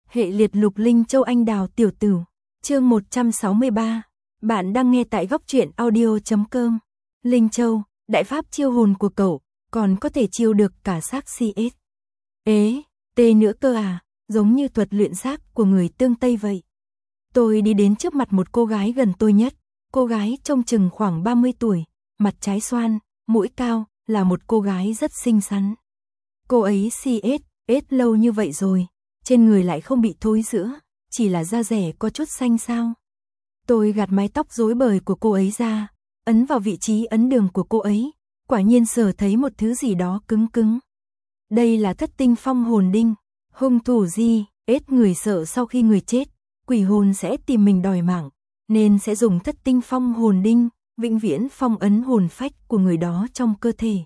Hệ liệt Lục Linh Châu Anh Đào Tiểu Tửu, chương 163. Bạn đang nghe tại góc truyện audio.com. Linh Châu, đại pháp chiêu hồn của cậu, còn có thể chiêu được cả xác CS. Ế, tê nữa cơ à, giống như thuật luyện xác của người tương Tây vậy. Tôi đi đến trước mặt một cô gái gần tôi nhất, cô gái trông chừng khoảng 30 tuổi, mặt trái xoan, mũi cao, là một cô gái rất xinh xắn. Cô ấy CS lâu như vậy rồi, trên người lại không bị thối rữa, chỉ là da rẻ có chút xanh sao. Tôi gạt mái tóc rối bời của cô ấy ra, ấn vào vị trí ấn đường của cô ấy, quả nhiên sờ thấy một thứ gì đó cứng cứng. Đây là Thất Tinh Phong hồn đinh, hung thủ gì, người sợ sau khi người chết, quỷ hồn sẽ tìm mình đòi mạng, nên sẽ dùng Thất Tinh Phong hồn đinh, vĩnh viễn phong ấn hồn phách của người đó trong cơ thể.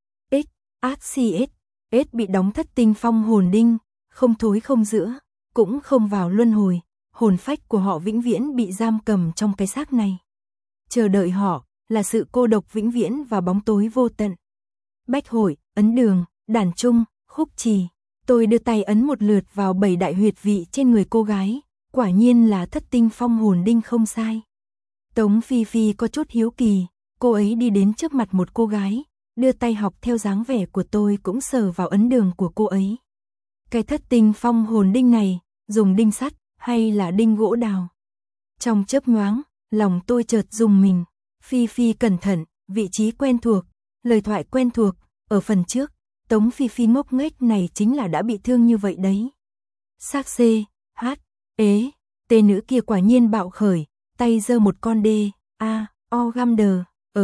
CS bị đóng Thất Tinh Phong hồn đinh, không thối không rữa, cũng không vào luân hồi, hồn phách của họ vĩnh viễn bị giam cầm trong cái xác này. Chờ đợi họ là sự cô độc vĩnh viễn và bóng tối vô tận. Bách hội, ấn đường, đàn trung, khúc trì. Tôi đưa tay ấn một lượt vào 7 đại huyệt vị trên người cô gái, quả nhiên là Thất Tinh Phong hồn đinh không sai. Tống Phi Phi có chút hiếu kỳ, cô ấy đi đến trước mặt một cô gái, đưa tay học theo dáng vẻ của tôi cũng sờ vào ấn đường của cô ấy. Cái Thất Tinh Phong hồn đinh này, dùng đinh sắt hay là đinh gỗ đào? Trong chớp nhoáng, lòng tôi chợt rùng mình. Phi Phi cẩn thận, vị trí quen thuộc, lời thoại quen thuộc, ở phần trước, Tống Phi Phi ngốc nghếch này chính là đã bị thương như vậy đấy. Xác C, H, ế, tê nữ kia quả nhiên bạo khởi, tay giơ một con D, A, O găm đờ,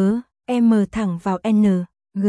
M thẳng vào N, G,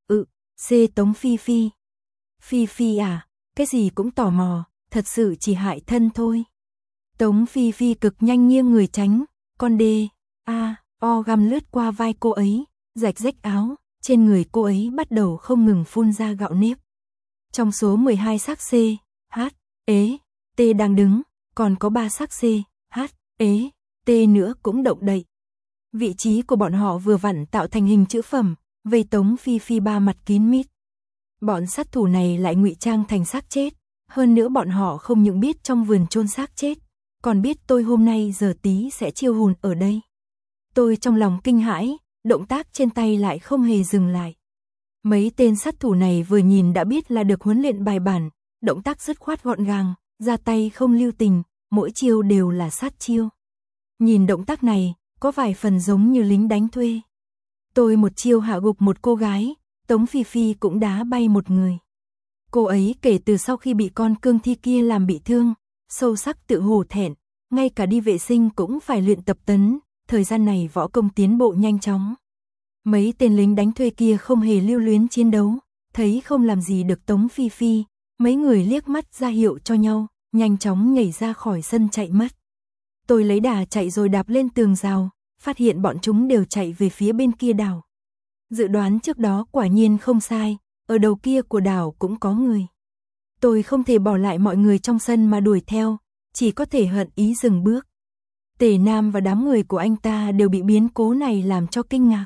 C Tống Phi Phi. Phi Phi à, cái gì cũng tò mò, thật sự chỉ hại thân thôi. Tống Phi Phi cực nhanh nghiêng người tránh, con D, A, O găm lướt qua vai cô ấy, rạch rách áo, trên người cô ấy bắt đầu không ngừng phun ra gạo nếp. Trong số 12 xác C, H, ế, T đang đứng, còn có 3 xác C, H, ế, T nữa cũng động đậy. Vị trí của bọn họ vừa vặn tạo thành hình chữ phẩm, vây Tống Phi Phi ba mặt kín mít. Bọn sát thủ này lại ngụy trang thành xác chết, hơn nữa bọn họ không những biết trong vườn chôn xác chết, còn biết tôi hôm nay giờ tí sẽ chiêu hồn ở đây. Tôi trong lòng kinh hãi, động tác trên tay lại không hề dừng lại. Mấy tên sát thủ này vừa nhìn đã biết là được huấn luyện bài bản, động tác dứt khoát gọn gàng, ra tay không lưu tình, mỗi chiêu đều là sát chiêu. Nhìn động tác này, có vài phần giống như lính đánh thuê. Tôi một chiêu hạ gục một cô gái, Tống Phi Phi cũng đá bay một người. Cô ấy kể từ sau khi bị con cương thi kia làm bị thương, sâu sắc tự hổ thẹn, ngay cả đi vệ sinh cũng phải luyện tập tấn, thời gian này võ công tiến bộ nhanh chóng. Mấy tên lính đánh thuê kia không hề lưu luyến chiến đấu, thấy không làm gì được Tống Phi Phi, mấy người liếc mắt ra hiệu cho nhau, nhanh chóng nhảy ra khỏi sân chạy mất. Tôi lấy đà chạy rồi đạp lên tường rào, phát hiện bọn chúng đều chạy về phía bên kia đảo. Dự đoán trước đó quả nhiên không sai, ở đầu kia của đảo cũng có người. Tôi không thể bỏ lại mọi người trong sân mà đuổi theo, chỉ có thể hận ý dừng bước. Tề Nam và đám người của anh ta đều bị biến cố này làm cho kinh ngạc.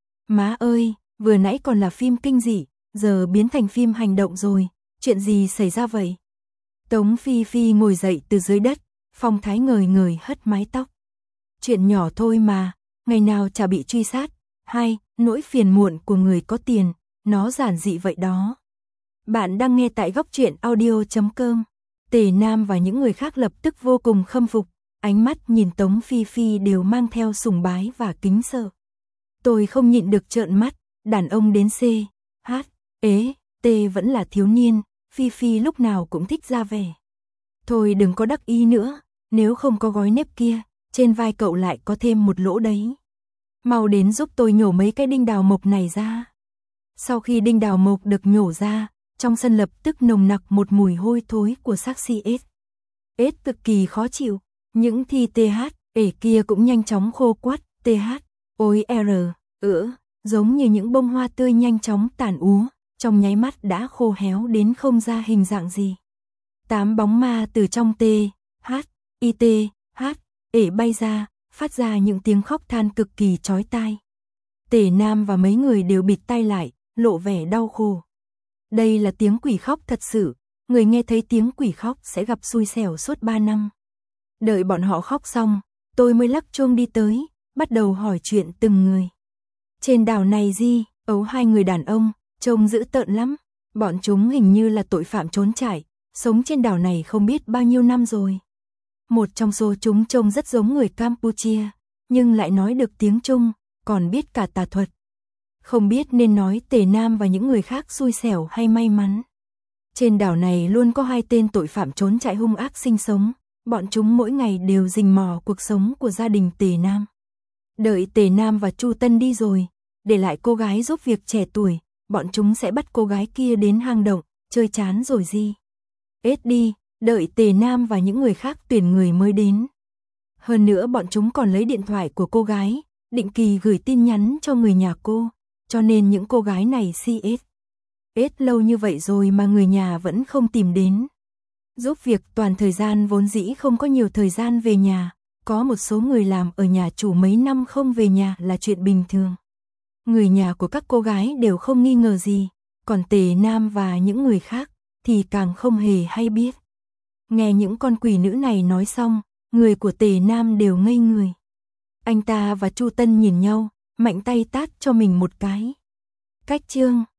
Má ơi, vừa nãy còn là phim kinh dị, giờ biến thành phim hành động rồi, chuyện gì xảy ra vậy? Tống Phi Phi ngồi dậy từ dưới đất, phong thái ngời ngời hất mái tóc. Chuyện nhỏ thôi mà, ngày nào chả bị truy sát. Hai, nỗi phiền muộn của người có tiền, nó giản dị vậy đó. Bạn đang nghe tại góc truyện audio.com. Tề Nam và những người khác lập tức vô cùng khâm phục, ánh mắt nhìn Tống Phi Phi đều mang theo sùng bái và kính sợ. Tôi không nhịn được trợn mắt, đàn ông đến C, H, ế, T vẫn là thiếu niên, Phi Phi lúc nào cũng thích ra vẻ. Thôi đừng có đắc ý nữa, nếu không có gói nếp kia, trên vai cậu lại có thêm một lỗ đấy. Mau đến giúp tôi nhổ mấy cái đinh đào mộc này ra. Sau khi đinh đào mộc được nhổ ra, trong sân lập tức nồng nặc một mùi hôi thối của xác CS. Cực kỳ khó chịu, những thi TH, kia cũng nhanh chóng khô quắt, TH, ôi giống như những bông hoa tươi nhanh chóng tàn úa, trong nháy mắt đã khô héo đến không ra hình dạng gì. 8 bóng ma từ trong bay ra, phát ra những tiếng khóc than cực kỳ chói tai. Tề Nam và mấy người đều bịt tai lại, lộ vẻ đau khổ. Đây là tiếng quỷ khóc thật sự, người nghe thấy tiếng quỷ khóc sẽ gặp xui xẻo suốt 3 năm. Đợi bọn họ khóc xong, tôi mới lắc chuông đi tới, bắt đầu hỏi chuyện từng người. Trên đảo này Di, Ấu 2 người đàn ông, trông dữ tợn lắm. Bọn chúng hình như là tội phạm trốn chạy, sống trên đảo này không biết bao nhiêu năm rồi. Một trong số chúng trông rất giống người Campuchia, nhưng lại nói được tiếng Trung, còn biết cả tà thuật. Không biết nên nói Tề Nam và những người khác xui xẻo hay may mắn. Trên đảo này luôn có 2 tên tội phạm trốn chạy hung ác sinh sống, bọn chúng mỗi ngày đều rình mò cuộc sống của gia đình Tề Nam. Đợi Tề Nam và Chu Tân đi rồi, để lại cô gái giúp việc trẻ tuổi, bọn chúng sẽ bắt cô gái kia đến hang động, chơi chán rồi Di. Ết đi, đợi Tề Nam và những người khác tuyển người mới đến. Hơn nữa bọn chúng còn lấy điện thoại của cô gái, định kỳ gửi tin nhắn cho người nhà cô, cho nên những cô gái này CS. Ết lâu như vậy rồi mà người nhà vẫn không tìm đến. Giúp việc toàn thời gian vốn dĩ không có nhiều thời gian về nhà, có một số người làm ở nhà chủ mấy năm không về nhà là chuyện bình thường. Người nhà của các cô gái đều không nghi ngờ gì, còn Tề Nam và những người khác thì càng không hề hay biết. Nghe những con quỷ nữ này nói xong, người của Tề Nam đều ngây người. Anh ta và Chu Tân nhìn nhau, mạnh tay tát cho mình một cái. Cách chương